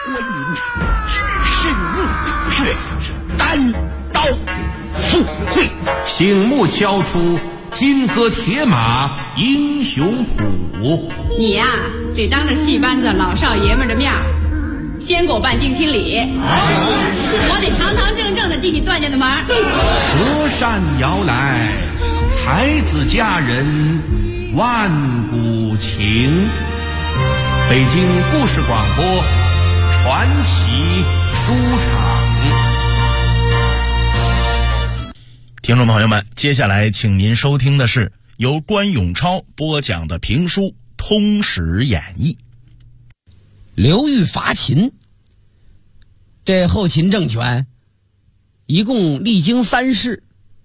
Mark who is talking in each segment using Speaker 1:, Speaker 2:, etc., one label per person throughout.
Speaker 1: 关云只是怒血，单刀赴会。
Speaker 2: 醒目敲出金戈铁马英雄谱。
Speaker 3: 你呀，得当着戏班子老少爷们的面先给我办定亲礼，我得堂堂正正的进你段家的门。
Speaker 2: 隔山遥来，才子佳人万古情。北京故事广播传奇书场。
Speaker 4: 听众朋友们，接下来请您收听的是由关永超播讲的评书《通史演义》。
Speaker 5: 刘裕伐秦，这后秦政权一共历经3世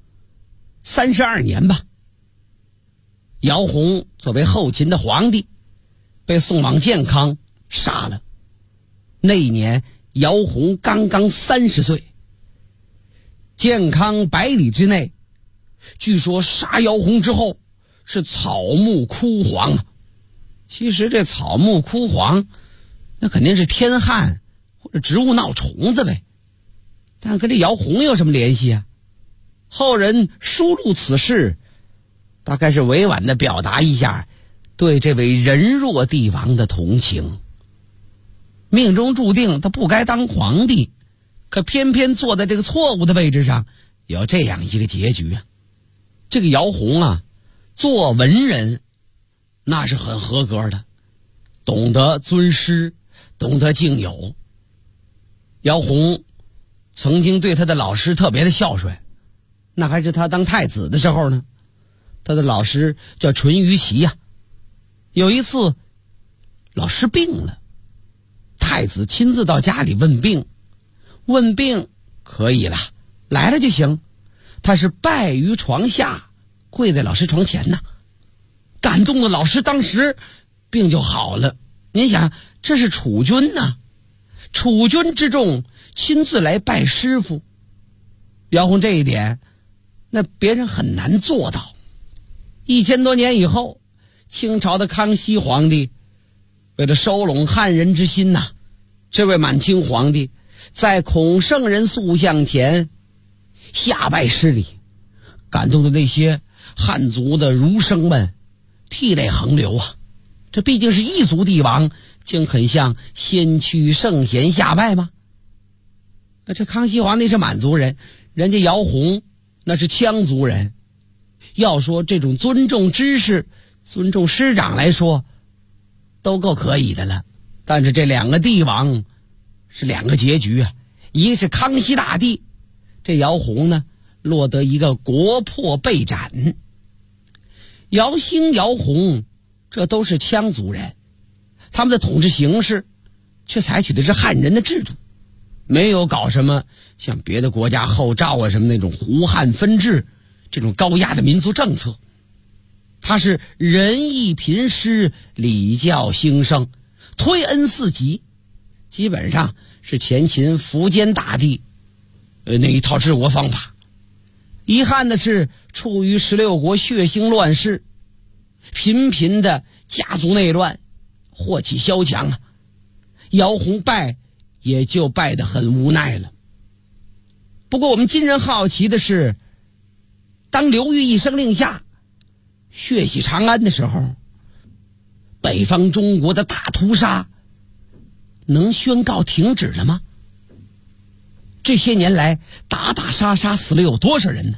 Speaker 5: ，32年吧。姚泓作为后秦的皇帝，被送往建康杀了。那一年姚泓刚刚30岁。建康100里之内，据说杀姚泓之后是草木枯黄啊。其实这草木枯黄，那肯定是天旱或者植物闹虫子呗，但跟这姚泓有什么联系啊？后人书录此事，大概是委婉地表达一下对这位人弱帝王的同情。命中注定他不该当皇帝，可偏偏坐在这个错误的位置上，有这样一个结局啊。这个姚泓啊，做文人那是很合格的，懂得尊师，懂得敬友。姚泓曾经对他的老师特别的孝顺，那还是他当太子的时候呢。他的老师叫淳于齐呀。有一次老师病了，太子亲自到家里问病可以了，来了就行。他是拜于床下，跪在老师床前呢，感动的老师当时病就好了。您想，这是储君呐，储君之众亲自来拜师傅。姚泓这一点，那别人很难做到。1000多年以后，清朝的康熙皇帝为了收拢汉人之心呐，这位满清皇帝在孔圣人塑像前下拜施礼，感动的那些汉族的儒生们涕泪横流啊！这毕竟是异族帝王，竟肯向先驱圣贤下拜吗？那这康熙皇帝是满族人，人家姚泓那是羌族人。要说这种尊重知识、尊重师长来说，都够可以的了。但是这两个帝王是两个结局啊，一个是康熙大帝，这姚泓呢落得一个国破被斩。姚兴、姚泓这都是羌族人，他们的统治形式却采取的是汉人的制度，没有搞什么像别的国家后赵啊什么那种胡汉分治这种高压的民族政策。他是仁义频施，礼教兴盛，推恩嗣级，基本上是前秦苻坚大帝那一套治国方法。遗憾的是，处于16国血腥乱世，频频的家族内乱，祸起萧墙啊。姚泓败也就败得很无奈了。不过我们今人好奇的是，当刘裕一声令下血洗长安的时候，北方中国的大屠杀能宣告停止了吗？这些年来打打杀杀死了有多少人呢？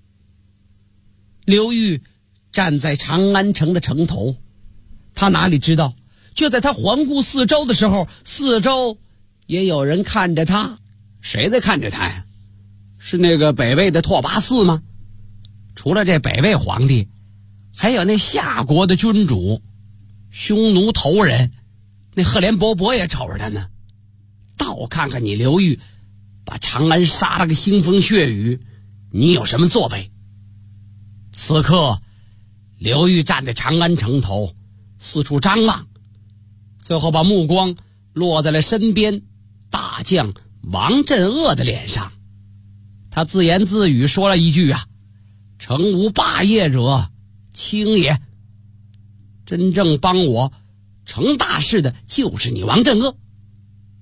Speaker 5: 刘裕站在长安城的城头，他哪里知道，就在他环顾四周的时候，四周也有人看着他。谁在看着他呀？是那个北魏的拓跋嗣吗？除了这北魏皇帝，还有那夏国的君主匈奴头人，那赫连勃勃也瞅着他呢。倒看看你刘裕把长安杀了个腥风血雨，你有什么作为？此刻刘裕站在长安城头，四处张望，最后把目光落在了身边大将王镇恶的脸上。他自言自语说了一句啊：诚无霸业者，卿也。真正帮我成大事的就是你王镇恶。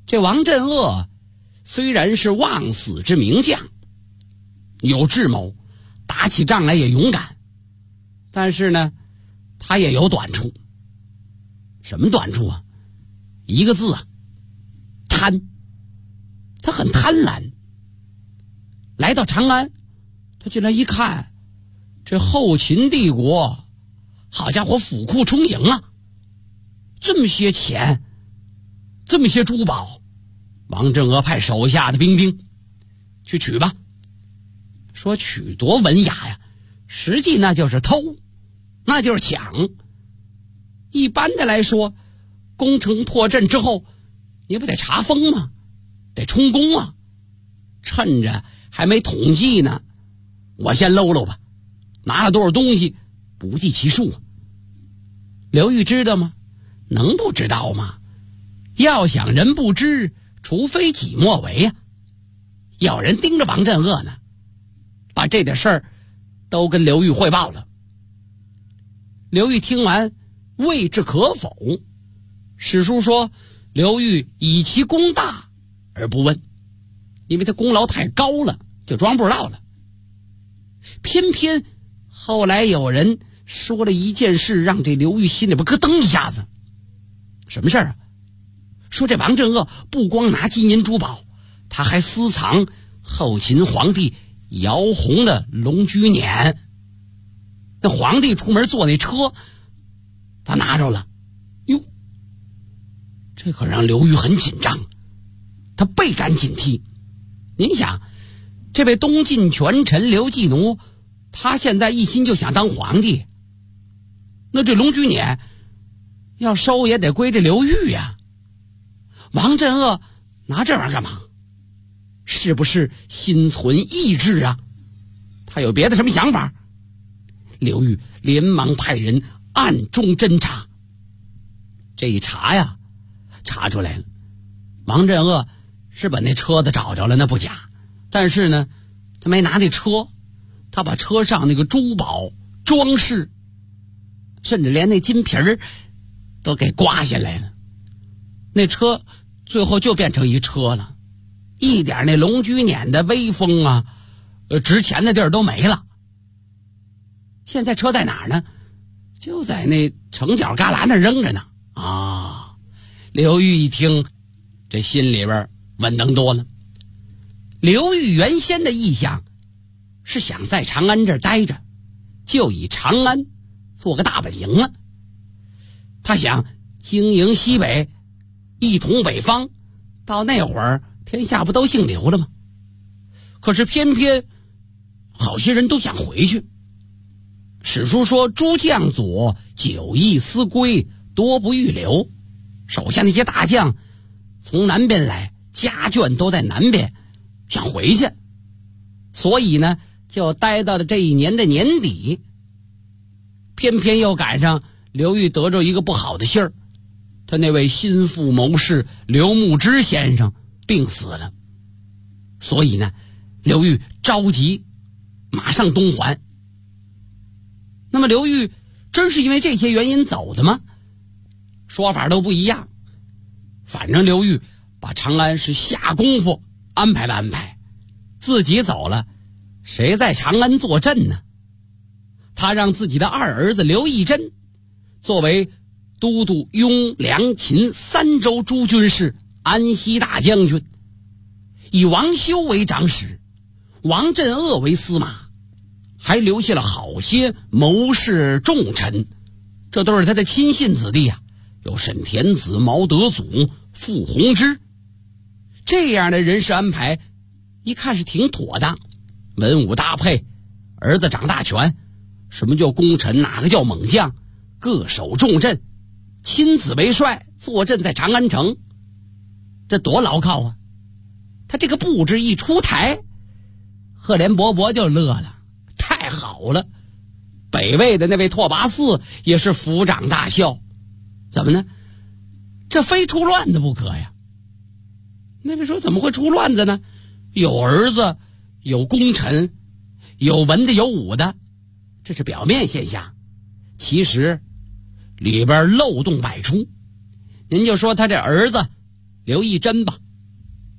Speaker 5: 这王镇恶虽然是望死之名将，有智谋，打起仗来也勇敢，但是呢，他也有短处。什么短处啊？一个字啊，贪。他很贪婪。来到长安，他进来一看，这后秦帝国，好家伙，府库充盈啊！这么些钱，这么些珠宝，王镇恶派手下的兵丁去取吧。说取多文雅呀，实际那就是偷，那就是抢。一般的来说，攻城破阵之后，你不得查封吗？得充公啊！趁着还没统计呢，我先搂搂吧，拿了多少东西不计其数。刘裕知道吗？能不知道吗？要想人不知，除非己莫为呀。有人盯着王镇恶呢，把这点事儿都跟刘裕汇报了。刘裕听完，未置可否。史书说，刘裕以其功大而不问，因为他功劳太高了，就装不知道了。偏偏后来有人说了一件事，让这刘裕心里边咯噔一下子。什么事儿啊？说这王镇恶不光拿金银珠宝，他还私藏后秦皇帝姚泓的龙驹辇。那皇帝出门坐那车，他拿着了。哟，这可让刘裕很紧张，他倍感警惕。您想，这位东晋权臣刘季奴，他现在一心就想当皇帝，那这龙驹辇要收也得归这刘裕呀。王镇恶拿这玩意儿干嘛？是不是心存异志啊？他有别的什么想法？刘裕连忙派人暗中侦查。这一查呀，查出来了，王镇恶是把那车子找着了，那不假。但是呢，他没拿那车，他把车上那个珠宝装饰，甚至连那金皮儿都给刮下来了。那车最后就变成一车了，一点那龙驹辇的威风啊，值钱的地儿都没了。现在车在哪儿呢？就在那城角旮旯那扔着呢。啊，刘裕一听，这心里边稳当多了。刘裕原先的意向是想在长安这儿待着，就以长安做个大本营了。他想经营西北，一统北方，到那会儿天下不都姓刘了吗？可是偏偏好些人都想回去。史书说，诸将佐久役思归，多不欲留。手下那些大将从南边来，家眷都在南边，想回去，所以呢就待到了这一年的年底。偏偏又赶上刘裕得着一个不好的信儿，他那位心腹谋士刘牧之先生病死了，所以呢刘裕着急马上东还。那么刘裕真是因为这些原因走的吗？说法都不一样。反正刘裕把长安是下功夫安排了安排，自己走了，谁在长安坐镇呢？他让自己的二儿子刘义珍作为都督雍梁秦三州诸军事安西大将军，以王修为长史，王镇恶为司马，还留下了好些谋士重臣，这都是他的亲信子弟啊，有沈田子、毛德祖、傅弘之。这样的人事安排一看是挺妥当，文武搭配，儿子掌大权，什么叫功臣，哪个叫猛将，各守重镇，亲自为帅，坐镇在长安城，这多牢靠啊！他这个布置一出台，赫连勃勃就乐了，太好了！北魏的那位拓跋嗣也是抚掌大笑。怎么呢？这非出乱子不可呀！那位说怎么会出乱子呢？有儿子，有功臣，有文的有武的，这是表面现象，其实里边漏洞百出。您就说他这儿子刘义珍吧，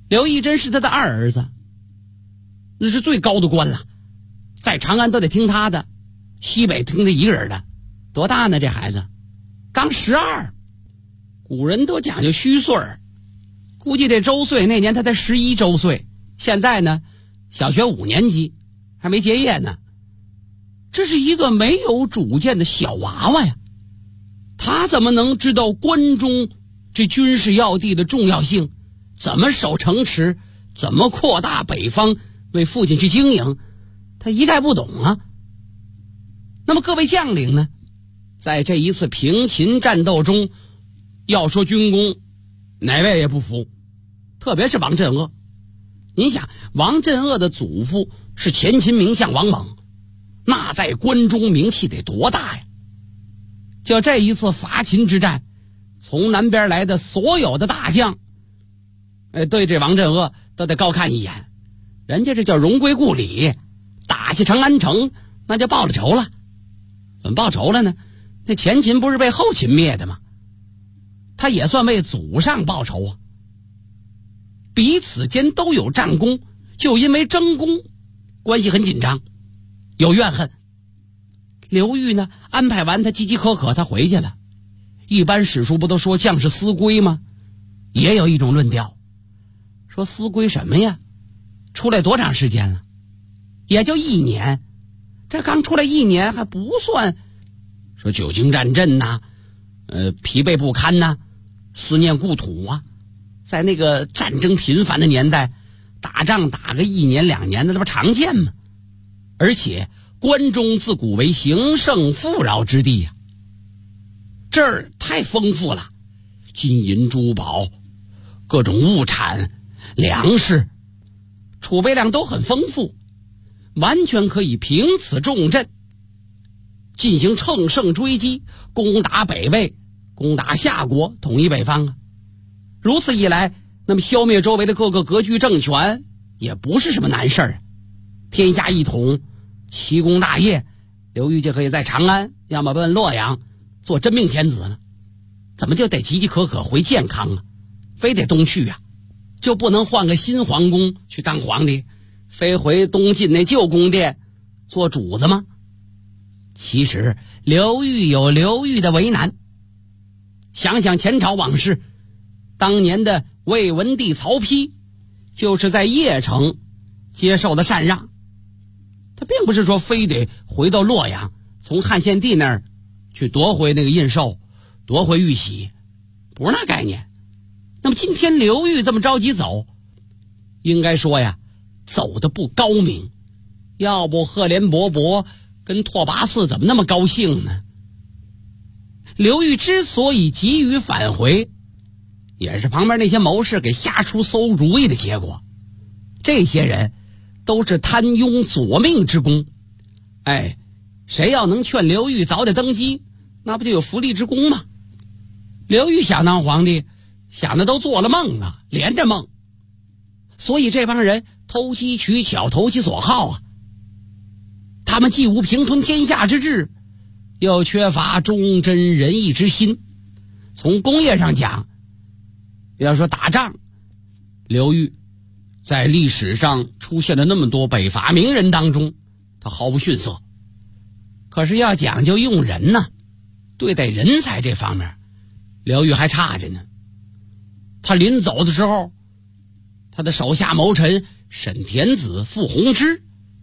Speaker 5: 刘义珍是他的二儿子，那是最高的官了，在长安都得听他的，西北听他一个人的。多大呢？这孩子刚12，古人都讲究虚岁儿，估计这周岁那年他才11周岁，现在呢小学5年级，还没结业呢。这是一个没有主见的小娃娃呀，他怎么能知道关中这军事要地的重要性，怎么守城池，怎么扩大北方，为父亲去经营，他一概不懂啊。那么各位将领呢，在这一次平秦战斗中，要说军功，哪位也不服，特别是王镇恶。您想，王镇恶的祖父是前秦名将王猛，那在关中名气得多大呀？就这一次伐秦之战，从南边来的所有的大将，对这王镇恶都得高看一眼，人家这叫荣归故里，打下长安城，那就报了仇了。怎么报仇了呢？那前秦不是被后秦灭的吗？他也算为祖上报仇啊。彼此间都有战功，就因为争功，关系很紧张，有怨恨。刘裕呢，安排完他饥饥渴渴，他回去了。一般史书不都说将士思归吗？也有一种论调，说思归什么呀？出来多长时间了？也就1年，这刚出来1年还不算说久经战阵呐，疲惫不堪呐，思念故土啊。在那个战争频繁的年代，打仗打个1年2年的，那不常见吗？而且关中自古为兴盛富饶之地呀，这儿太丰富了，金银珠宝，各种物产，粮食，储备量都很丰富，完全可以凭此重镇，进行乘胜追击，攻打北魏，攻打夏国，统一北方啊。如此一来，那么消灭周围的各个割据政权也不是什么难事儿。天下一统，奇功大业，刘裕就可以在长安，要么奔洛阳做真命天子了。怎么就得岌岌可可回健康啊？非得东去啊？就不能换个新皇宫去当皇帝，非回东晋那旧宫殿做主子吗？其实刘裕有刘裕的为难。想想前朝往事，当年的魏文帝曹丕就是在邺城接受的禅让，他并不是说非得回到洛阳，从汉献帝那儿去夺回那个印绶，夺回玉玺，不是那概念。那么今天刘裕这么着急走，应该说呀，走的不高明。要不赫连勃勃跟拓跋嗣怎么那么高兴呢？刘裕之所以急于返回，也是旁边那些谋士给瞎出馊主意的结果。这些人都是贪庸左命之功，谁要能劝刘裕早点登基，那不就有福利之功吗？刘裕想当皇帝，想的都做了梦啊，连着梦。所以这帮人投机取巧，投其所好啊。他们既无平吞天下之志，又缺乏忠贞仁义之心。从工业上讲，要说打仗，刘裕在历史上出现了那么多北伐名人当中，他毫不逊色。可是要讲究用人呢，对待人才这方面，刘裕还差着呢。他临走的时候，他的手下谋臣沈田子、傅弘之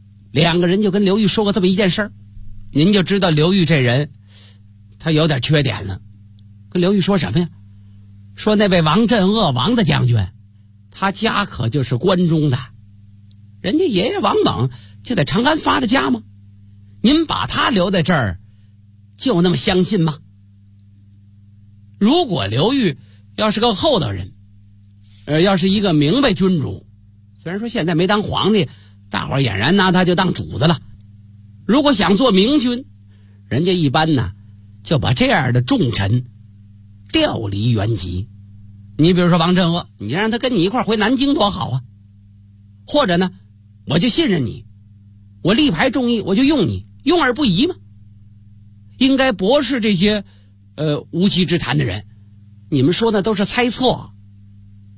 Speaker 5: 2个人就跟刘裕说过这么一件事儿，您就知道刘裕这人他有点缺点了。跟刘裕说什么呀？说那位王镇恶王大将军，他家可就是关中的，人家爷爷王猛就在长安发的家吗？您把他留在这儿，就那么相信吗？如果刘裕要是个厚道人，要是一个明白君主，虽然说现在没当皇帝，大伙儿俨然拿他就当主子了。如果想做明君，人家一般呢就把这样的重臣调离原籍。你比如说王镇恶，你让他跟你一块回南京多好啊。或者呢，我就信任你，我力排众议，我就用你，用而不疑嘛。应该驳斥这些无稽之谈的人，你们说的都是猜测。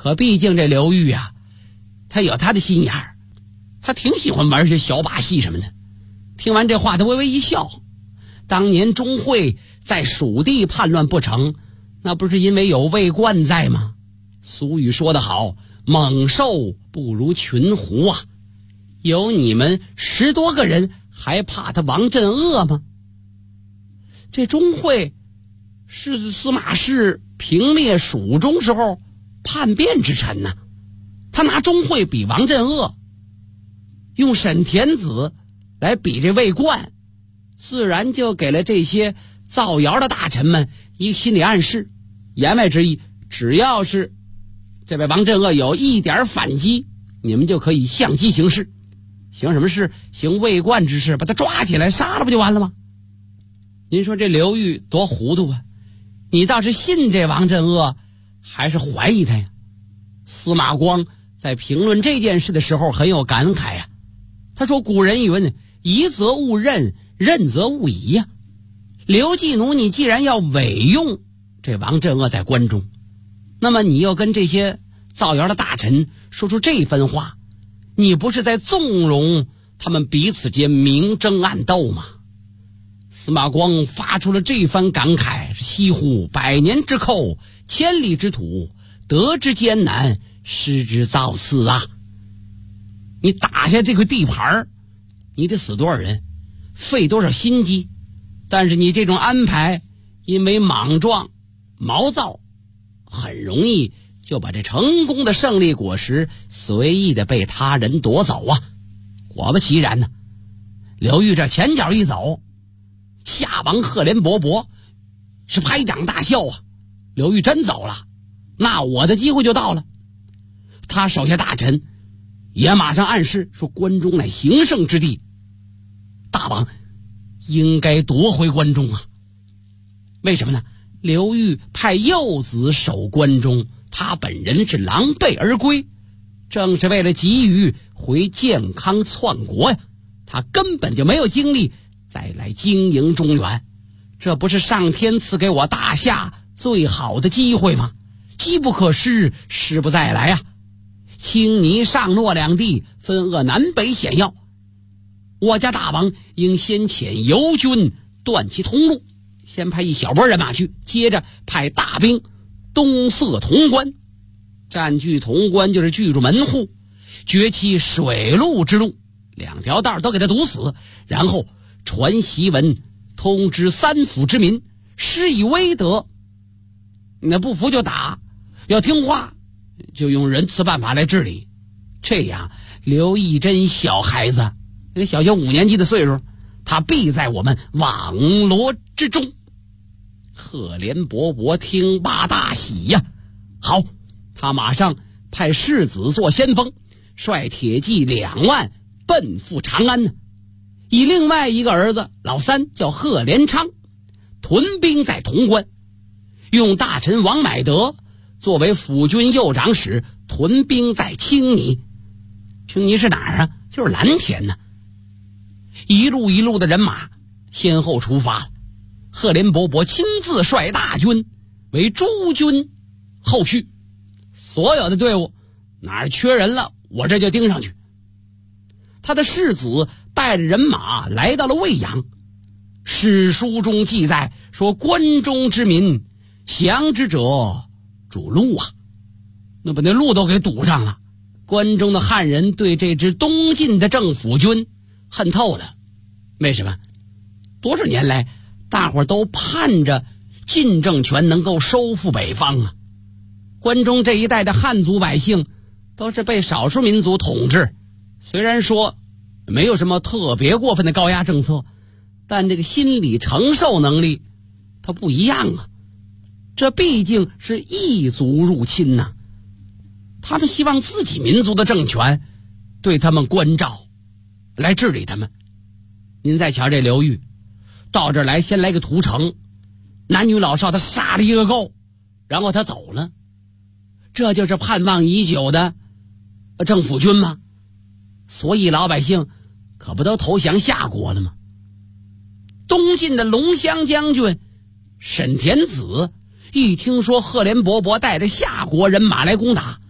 Speaker 5: 可毕竟这刘裕啊，他有他的心眼儿，他挺喜欢玩些小把戏什么的。听完这话，他微微一笑。当年钟会在蜀地叛乱不成，那不是因为有魏冠在吗？俗语说得好，猛兽不如群狐啊！有你们10多个人，还怕他王镇恶吗？这钟会是司马氏平灭蜀中时候叛变之臣呢，他拿钟会比王镇恶，用沈田子来比这魏冠，自然就给了这些造谣的大臣们一个心理暗示，言外之意，只要是这位王镇恶有一点反击，你们就可以相机行事。行什么事？行魏冠之事，把他抓起来杀了不就完了吗？您说这刘裕多糊涂啊！你倒是信这王镇恶，还是怀疑他呀？司马光在评论这件事的时候很有感慨呀。他说古人云，疑则勿任，任则勿疑呀。刘季奴，你既然要委用这王镇恶在关中，那么你又跟这些造谣的大臣说出这番话，你不是在纵容他们彼此间明争暗斗吗？司马光发出了这番感慨，西乎100年之寇，千里之土，得之艰难，失之造次啊！你打下这个地盘，你得死多少人，费多少心机，但是你这种安排，因为莽撞毛躁，很容易就把这成功的胜利果实随意的被他人夺走啊！果不其然呢，刘裕这前脚一走，夏王赫连勃勃是拍掌大笑啊！刘裕真走了，那我的机会就到了。他手下大臣也马上暗示说，关中乃兴盛之地，大王应该夺回关中啊！为什么呢？刘裕派幼子守关中，他本人是狼狈而归，正是为了急于回健康篡国呀！他根本就没有精力再来经营中原，这不是上天赐给我大夏最好的机会吗？机不可失，失不再来啊！青泥上洛两地分扼南北险要，我家大王应先遣游军断其通路，先派一小波人马去，接着派大兵东塞潼关，占据潼关就是据住门户，绝其水陆之路，2条道都给他堵死，然后传檄文通知3府之民，施以威德，那不服就打，要听话就用仁慈办法来治理。这样刘义珍小孩子，小学5年级的岁数，他必在我们网罗之中。赫连勃勃听罢大喜呀！好，他马上派世子做先锋，率铁骑2万奔赴长安呢。以另外一个儿子老三叫赫连昌屯兵在潼关，用大臣王买德作为辅军右长史，屯兵在青泥。青泥是哪儿啊？就是蓝田呢。一路一路的人马先后出发，赫连勃勃亲自率大军为诸军后续，所有的队伍哪儿缺人了，我这就盯上去。他的世子带着人马来到了魏阳，史书中记载说，关中之民降之者主路啊，那把那路都给堵上了。关中的汉人对这支东晋的政府军恨透了。为什么？多少年来大伙都盼着晋政权能够收复北方啊。关中这一带的汉族百姓都是被少数民族统治，虽然说没有什么特别过分的高压政策，但这个心理承受能力它不一样啊。这毕竟是异族入侵呐，他们希望自己民族的政权对他们关照，来治理他们。您再瞧这刘裕到这儿来，先来个屠城，男女老少他杀了一个够，然后他走了。这就是盼望已久的政府军吗？所以老百姓可不都投降夏国了吗？东晋的龙骧将军沈田子一听说赫连勃勃带着夏国人马来攻打，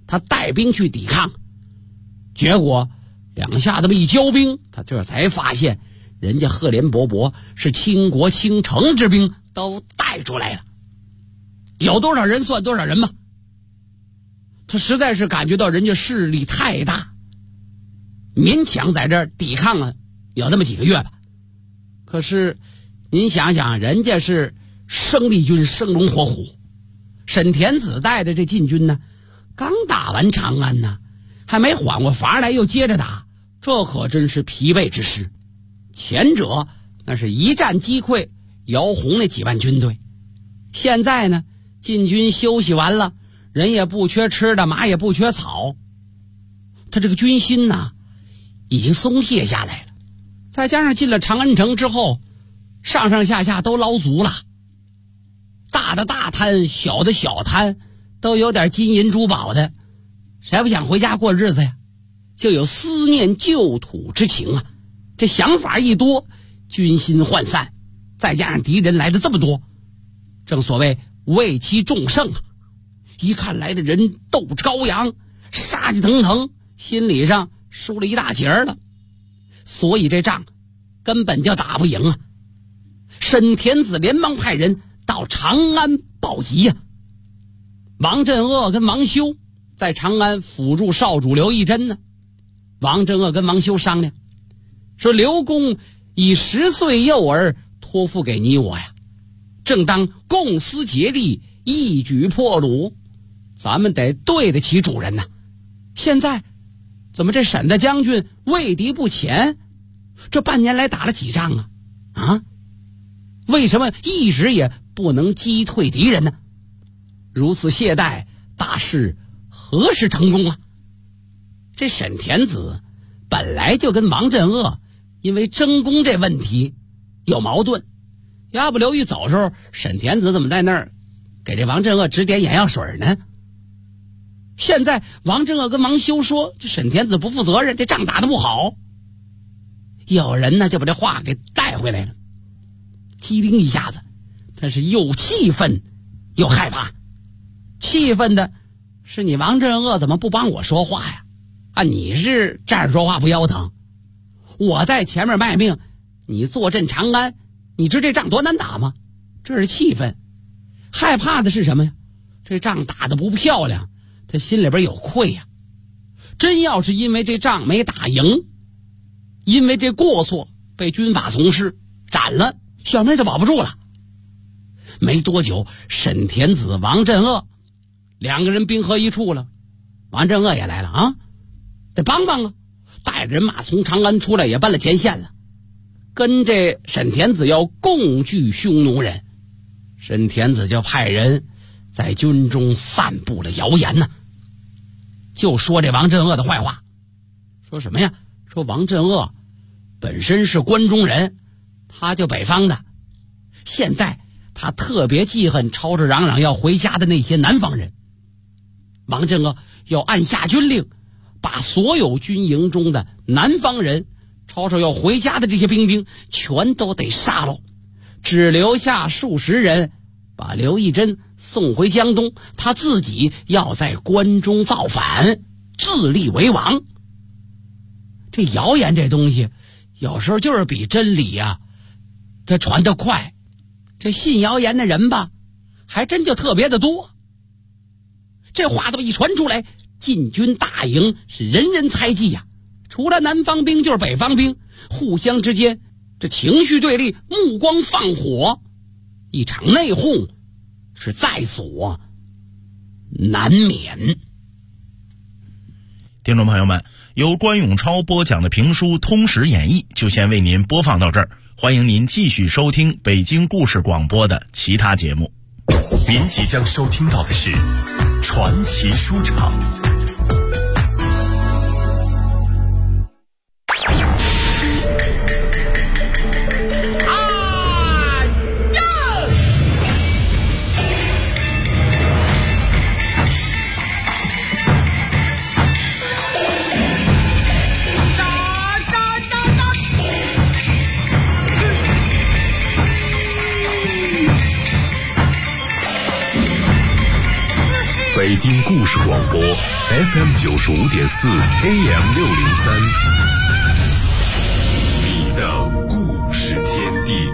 Speaker 5: 他带兵去抵抗，结果两下这么一交兵，他这才发现人家赫连勃勃是倾国倾城之兵都带出来了，有多少人算多少人吧。他实在是感觉到人家势力太大，勉强在这儿抵抗了有那么几个月吧。可是您想想，人家是生力军，生龙活虎，沈田子带的这禁军呢，刚打完长安呢，还没缓过伐来，又接着打，这可真是疲惫之师。前者那是一战击溃姚洪那几万军队，现在呢，禁军休息完了，人也不缺吃的，马也不缺草，他这个军心呢已经松懈下来了。再加上进了长安城之后，上上下下都捞足了，大的大摊，小的小摊，都有点金银珠宝的，谁不想回家过日子呀？就有思念旧土之情啊。这想法一多，军心涣散，再加上敌人来的这么多，正所谓畏其众胜啊。一看来的人斗志高扬，杀气腾腾，心理上输了一大截了，所以这仗根本就打不赢啊。沈田子连忙派人到长安报急呀。王镇恶跟王修在长安辅助少主刘义珍呢。王镇恶跟王修商量说，刘公以10岁幼儿托付给你我呀，正当共思竭力，一举破虏，咱们得对得起主人呐。现在怎么这沈大将军畏敌不前，这半年来打了几仗啊？为什么一时也不能击退敌人呢？如此懈怠，大事何时成功啊？这沈田子本来就跟王镇恶因为争功这问题有矛盾，要不刘裕走的时候，沈田子怎么在那儿给这王镇恶指点眼药水呢？现在王镇恶跟王修说这沈田子不负责任，这仗打得不好，有人呢就把这话给带回来了，机灵一下子，他是又气愤又害怕。气愤的是你王镇恶怎么不帮我说话呀？你是站着说话不腰疼，我在前面卖命，你坐镇长安，你知这仗多难打吗？这是气愤。害怕的是什么呀？这仗打得不漂亮，他心里边有愧呀。真要是因为这仗没打赢，因为这过错被军法从事斩了，小命就保不住了。没多久，沈田子、王镇恶两个人兵合一处了，王镇恶也来了啊，得帮帮啊，带着人马从长安出来，也奔了前线了，跟这沈田子要共聚匈奴人。沈田子就派人在军中散布了谣言呢，就说这王镇恶的坏话。说什么呀？说王镇恶本身是关中人，他就北方的，现在他特别记恨吵吵嚷嚷要回家的那些南方人。王镇恶要按下军令，把所有军营中的南方人吵吵要回家的这些兵全都得杀了，只留下数十人，把刘义珍送回江东，他自己要在关中造反，自立为王。这谣言这东西有时候就是比真理呀它传得快，这信谣言的人吧还真就特别的多。这话这么一传出来，晋军大营是人人猜忌呀，除了南方兵就是北方兵，互相之间这情绪对立，目光放火，一场内讧是在所难免。
Speaker 4: 听众朋友们，由关永超播讲的评书《通史演义》就先为您播放到这儿，欢迎您继续收听北京故事广播的其他节目。
Speaker 6: 您即将收听到的是传奇书场。北京故事广播 FM 95.4 AM603，你的故事天地。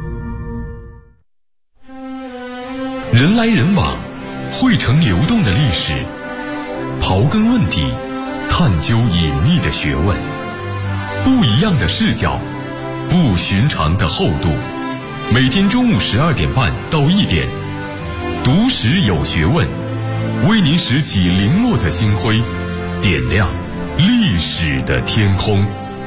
Speaker 6: 人来人往，汇成流动的历史，刨根问底，探究隐秘的学问，不一样的视角，不寻常的厚度。每天中午12点半到1点，读史有学问，为您拾起零落的星辉，点亮历史的天空。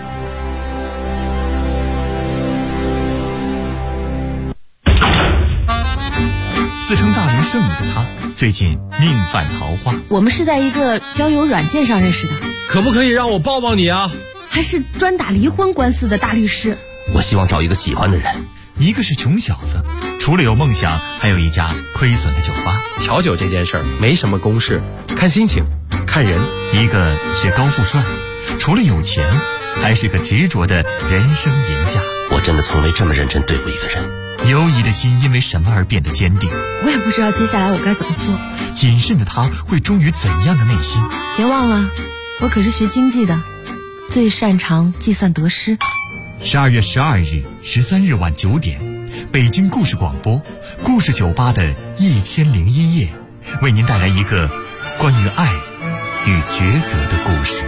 Speaker 7: 自称大龄剩女的她，最近命犯桃花。
Speaker 8: 我们是在一个交友软件上认识的。
Speaker 9: 可不可以让我抱抱你啊？
Speaker 8: 还是专打离婚官司的大律师。
Speaker 10: 我希望找一个喜欢的人。
Speaker 7: 一个是穷小子，除了有梦想，还有一家亏损的酒吧。
Speaker 9: 调酒这件事儿没什么公式，看心情，看人。
Speaker 7: 一个是高富帅，除了有钱，还是个执着的人生赢家。
Speaker 10: 我真的从没这么认真对过一个人。
Speaker 7: 犹疑的心因为什么而变得坚定？
Speaker 8: 我也不知道接下来我该怎么做。
Speaker 7: 谨慎的他会忠于怎样的内心？
Speaker 8: 别忘了，我可是学经济的，最擅长计算得失。
Speaker 7: 12月12日、13日晚9点，北京故事广播故事酒吧的1001夜，为您带来一个关于爱与抉择的故事。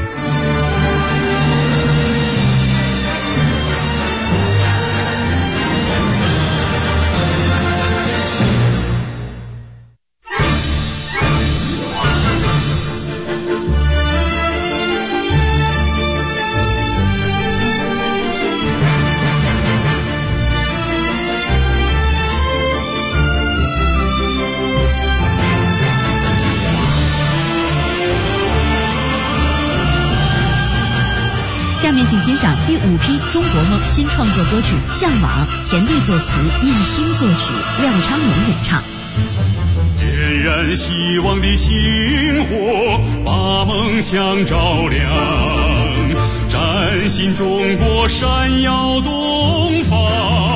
Speaker 8: 下面请欣赏第5批中国梦新创作歌曲《向往》，田地作词，燕青作曲，廖昌永演唱。
Speaker 11: 点燃希望的星火，把梦想照亮，崭新中国闪耀东方，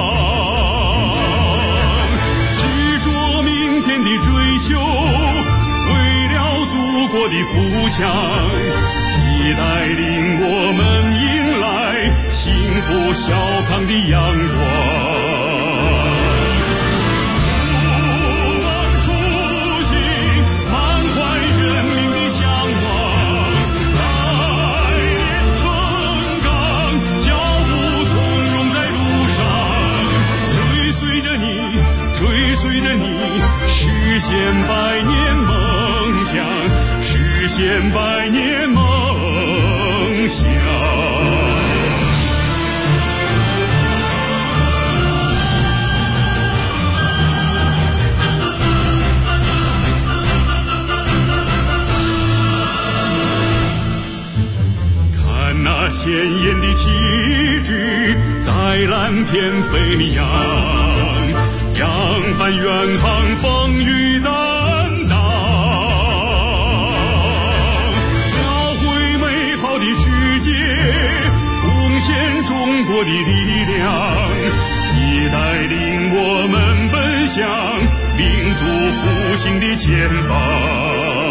Speaker 11: 执着明天的追求，为了祖国的富强，你带领我们迎来幸福小康的阳光。不忘初心，满怀人民的向往，来年春岗，脚步从容在路上，追随着你，追随着你，实现百年梦想，实现百年梦想。看那鲜艳的旗帜在蓝天飞扬，扬帆远航，风雨担当，描绘美好的世界，贡献中国的力量。你带领我们奔向民族复兴的前方。